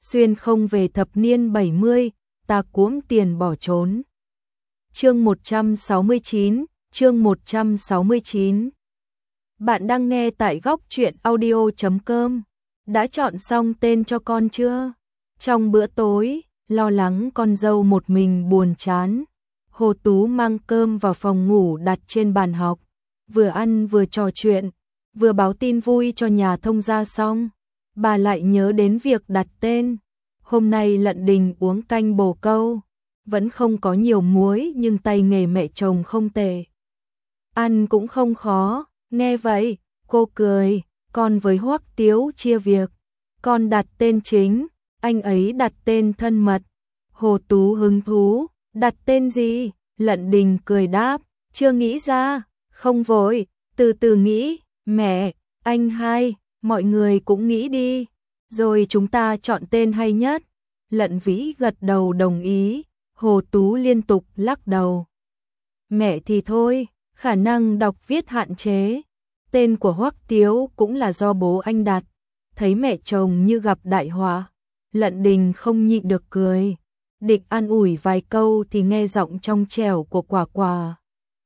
xuyên không về thập niên 70, ta cuỗm tiền bỏ trốn. Chương 169, chương 169. Bạn đang nghe tại góc truyện audio.com. Đã chọn xong tên cho con chưa? Trong bữa tối, lo lắng con dâu một mình buồn chán, Hồ Tú mang cơm vào phòng ngủ đặt trên bàn học, vừa ăn vừa trò chuyện, vừa báo tin vui cho nhà thông gia xong, bà lại nhớ đến việc đặt tên. Hôm nay Lận Đình uống canh bồ câu, vẫn không có nhiều muối nhưng tay nghề mẹ chồng không tệ. Ăn cũng không khó, nghe vậy, cô cười, con với Hoắc Tiếu chia việc, con đặt tên chính, anh ấy đặt tên thân mật. Hồ Tú hứng thú, đặt tên gì? Lận Đình cười đáp, chưa nghĩ ra, không vội, từ từ nghĩ, mẹ, anh hai, mọi người cũng nghĩ đi, rồi chúng ta chọn tên hay nhất. Lận Vĩ gật đầu đồng ý, Hồ Tú liên tục lắc đầu. Mẹ thì thôi, khả năng đọc viết hạn chế, tên của Hoắc Tiếu cũng là do bố anh đặt, thấy mẹ chồng như gặp đại họa. Lận Đình không nhịn được cười, định an ủi vài câu thì nghe giọng trong trẻo của Quả Quả.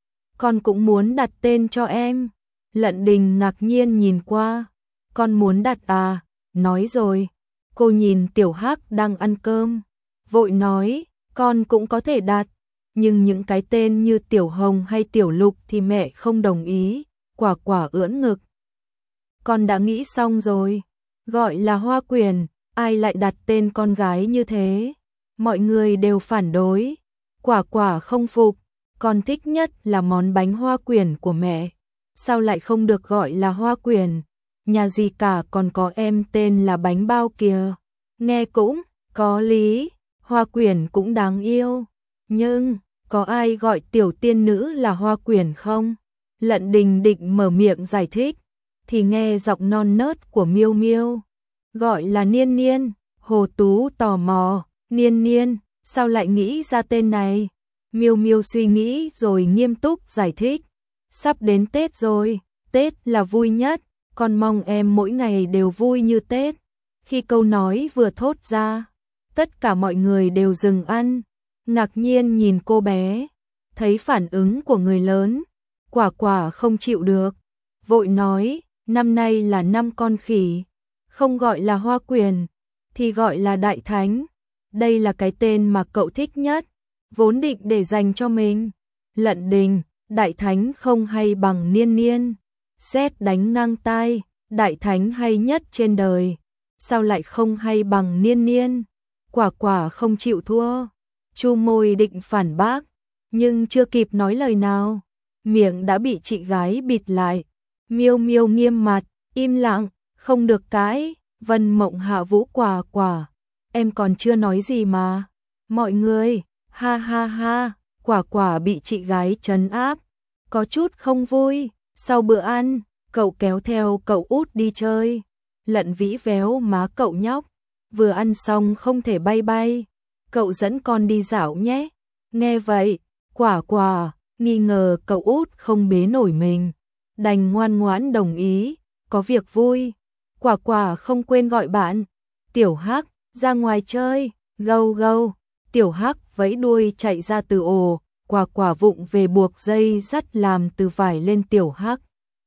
Con cũng muốn đặt tên cho em. Lận Đình ngạc nhiên nhìn qua, con muốn đặt à, nói rồi. Cô nhìn Tiểu Hắc đang ăn cơm, vội nói, con cũng có thể đặt, nhưng những cái tên như Tiểu Hồng hay Tiểu Lục thì mẹ không đồng ý. Quả Quả ưỡn ngực. Con đã nghĩ xong rồi, gọi là Hoa Quyển, ai lại đặt tên con gái như thế? Mọi người đều phản đối. Quả Quả không phục, con thích nhất là món bánh hoa quyển của mẹ, sao lại không được gọi là Hoa Quyển? Nhà gì cả còn có em tên là bánh bao kìa. Nghe cũng có lý, Hoa Quyển cũng đáng yêu, nhưng có ai gọi tiểu tiên nữ là Hoa Quyển không? Lận Đình định mở miệng giải thích, thì nghe giọng non nớt của Miêu Miêu, gọi là Niên Niên. Hồ Tú tò mò, Niên Niên, sao lại nghĩ ra tên này? Miêu Miêu suy nghĩ rồi nghiêm túc giải thích, sắp đến Tết rồi, Tết là vui nhất, con mong em mỗi ngày đều vui như Tết. Khi câu nói vừa thốt ra, tất cả mọi người đều dừng ăn, ngạc nhiên nhìn cô bé, thấy phản ứng của người lớn, Quả Quả không chịu được, vội nói, năm nay là năm con khỉ, không gọi là Hoa Quyển, thì gọi là Đại Thánh. Đây là cái tên mà cậu thích nhất, vốn định để dành cho mình. Lận Đình, Đại Thánh không hay bằng Niên Niên. Sét đánh ngang tai, Đại Thánh hay nhất trên đời, sao lại không hay bằng Niên Niên? Quả Quả không chịu thua, chu môi định phản bác, nhưng chưa kịp nói lời nào, miệng đã bị chị gái bịt lại. Miêu Miêu nghiêm mặt, im lặng, không được cãi. Vân Mộng hạ vũ Quả Quả, em còn chưa nói gì mà. Mọi người, ha ha ha, Quả Quả bị chị gái trấn áp, có chút không vui. Sau bữa ăn, cậu kéo theo cậu út đi chơi. Lận Vĩ véo má cậu nhóc, vừa ăn xong không thể bay bay, cậu dẫn con đi dạo nhé. Nghe vậy, Quả Quả nghi ngờ cậu út không bế nổi mình, đành ngoan ngoãn đồng ý, có việc vui. Quả Quả không quên gọi bạn, Tiểu Hắc, ra ngoài chơi, gâu gâu. Tiểu Hắc vẫy đuôi chạy ra từ ổ, Quả Quả vụng về buộc dây dắt làm từ vải lên Tiểu Hắc,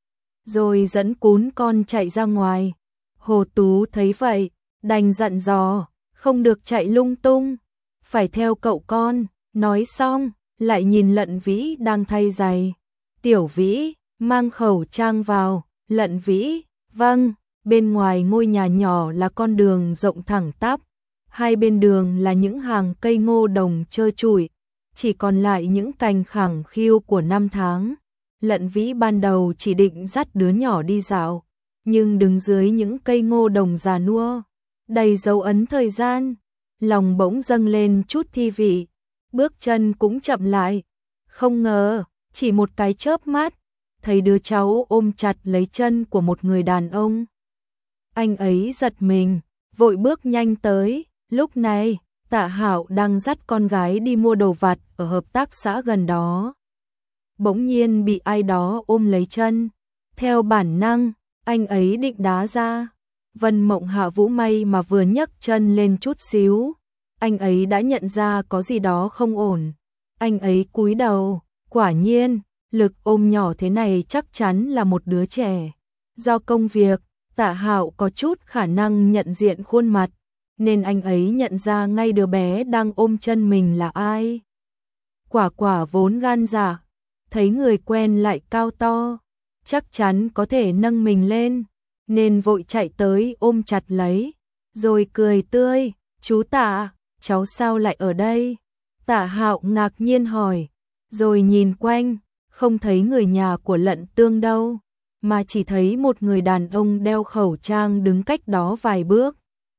rồi dẫn cún con chạy ra ngoài. Hồ Tú thấy vậy, đành dặn dò, không được chạy lung tung, phải theo cậu con. Nói xong, lại nhìn Lận Vĩ đang thay giày. Tiểu Vĩ, mang khẩu trang vào. Lận Vĩ, vâng. Bên ngoài ngôi nhà nhỏ là con đường rộng thẳng tắp, hai bên đường là những hàng cây ngô đồng trơ trụi, chỉ còn lại những cành khẳng khiu của năm tháng. Lận Vĩ ban đầu chỉ định dắt đứa nhỏ đi dạo, nhưng đứng dưới những cây ngô đồng già nua, đầy dấu ấn thời gian, lòng bỗng dâng lên chút thi vị, bước chân cũng chậm lại. Không ngờ, chỉ một cái chớp mắt, thấy đứa cháu ôm chặt lấy chân của một người đàn ông. Anh ấy giật mình, vội bước nhanh tới. Lúc này, Tạ Hạo đang dắt con gái đi mua đồ vặt ở hợp tác xã gần đó. Bỗng nhiên bị ai đó ôm lấy chân. Theo bản năng, anh ấy định đá ra, Vân Mộng Hạ Vũ may mà vừa nhấc chân lên chút xíu, anh ấy đã nhận ra có gì đó không ổn. Anh ấy cúi đầu, quả nhiên, lực ôm nhỏ thế này chắc chắn là một đứa trẻ. Do công việc, Tạ Hạo có chút khả năng nhận diện khuôn mặt, nên anh ấy nhận ra ngay đứa bé đang ôm chân mình là ai. Quả Quả vốn gan dạ, thấy người quen lại cao to, chắc chắn có thể nâng mình lên, nên vội chạy tới ôm chặt lấy, rồi cười tươi, "Chú Tạ, cháu sao lại ở đây?" Tạ Hạo ngạc nhiên hỏi, rồi nhìn quanh, không thấy người nhà của Lận Tương đâu, mà chỉ thấy một người đàn ông đeo khẩu trang đứng cách đó vài bước.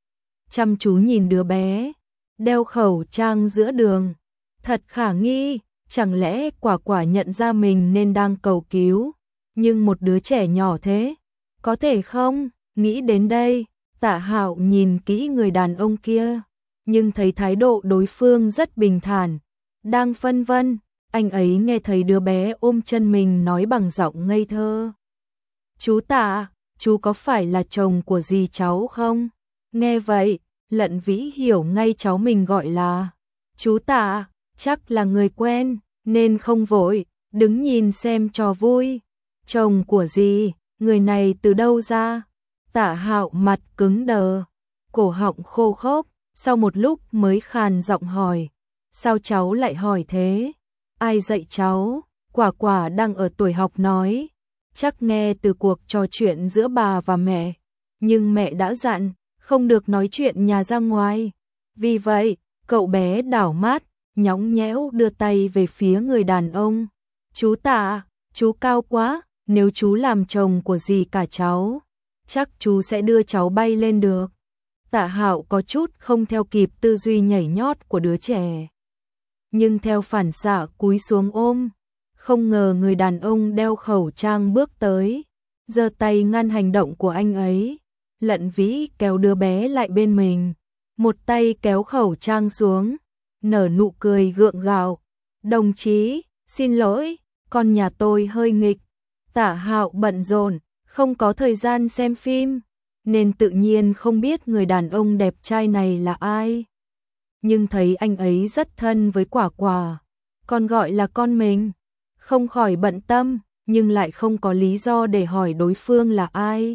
Chăm chú nhìn đứa bé, đeo khẩu trang giữa đường, thật khả nghi, chẳng lẽ Quả Quả nhận ra mình nên đang cầu cứu, nhưng một đứa trẻ nhỏ thế, có thể không? Nghĩ đến đây, Tạ Hạo nhìn kỹ người đàn ông kia, nhưng thấy thái độ đối phương rất bình thản, đang phân vân, anh ấy nghe thấy đứa bé ôm chân mình nói bằng giọng ngây thơ. "Chú Tạ, chú có phải là chồng của dì cháu không?" Nghe vậy, Lận Vĩ hiểu ngay cháu mình gọi là chú Tạ, chắc là người quen, nên không vội, đứng nhìn xem trò vui. "Chồng của dì, người này từ đâu ra?" Tạ Hạo mặt cứng đờ, cổ họng khô khốc, sau một lúc mới khàn giọng hỏi, "Sao cháu lại hỏi thế? Ai dạy cháu?" Quả Quả đang ở tuổi học nói, chắc nghe từ cuộc trò chuyện giữa bà và mẹ, nhưng mẹ đã dặn, không được nói chuyện nhà ra ngoài. Vì vậy, cậu bé đảo mắt, nhõng nhẽo đưa tay về phía người đàn ông. "Chú Tạ, chú cao quá, nếu chú làm chồng của dì cả cháu, chắc chú sẽ đưa cháu bay lên được." Tạ Hạo có chút không theo kịp tư duy nhảy nhót của đứa trẻ, nhưng theo phản xạ cúi xuống ôm. Không ngờ người đàn ông đeo khẩu trang bước tới, giơ tay ngăn hành động của anh ấy. Lận Vĩ kéo đứa bé lại bên mình, một tay kéo khẩu trang xuống, nở nụ cười gượng gạo, "Đồng chí, xin lỗi, con nhà tôi hơi nghịch." Tạ Hạo bận rộn, không có thời gian xem phim, nên tự nhiên không biết người đàn ông đẹp trai này là ai. Nhưng thấy anh ấy rất thân với Quả Quả, còn gọi là con mình, không khỏi bận tâm, nhưng lại không có lý do để hỏi đối phương là ai.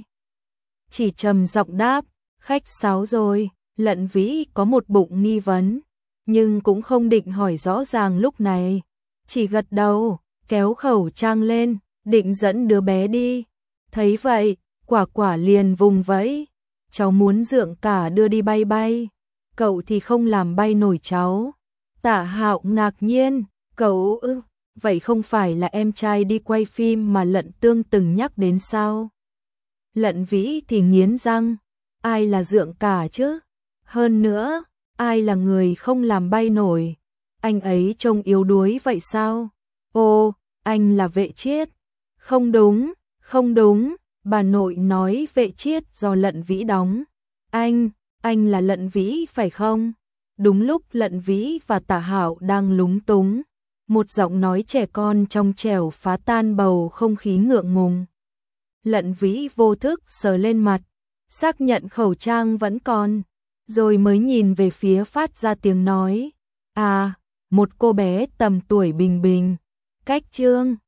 Chỉ trầm giọng đáp, "Khách sáo rồi." Lận Vĩ có một bụng nghi vấn, nhưng cũng không định hỏi rõ ràng lúc này, chỉ gật đầu, kéo khẩu trang lên, định dẫn đứa bé đi. Thấy vậy, Quả Quả liền vùng vẫy, "Cháu muốn Dượng cả đưa đi bay bay, cậu thì không làm bay nổi cháu." Tạ Hạo ngạc nhiên, "Cậu ư? Vậy không phải là em trai đi quay phim mà Lận Tương từng nhắc đến sao?" Lận Vĩ thì nghiến răng, ai là Dượng cả chứ? Hơn nữa, ai là người không làm bay nổi? Anh ấy trông yếu đuối vậy sao? Ồ, anh là Vệ Chiết. Không đúng, không đúng, bà nội nói Vệ Chiết do Lận Vĩ đóng. Anh là Lận Vĩ phải không? Đúng lúc Lận Vĩ và Tạ Hạo đang lúng túng, một giọng nói trẻ con trong trẻo phá tan bầu không khí ngượng ngùng. Lận Vĩ vô thức sờ lên mặt, xác nhận khẩu trang vẫn còn, rồi mới nhìn về phía phát ra tiếng nói. "À, một cô bé tầm tuổi bình bình, cách Trương."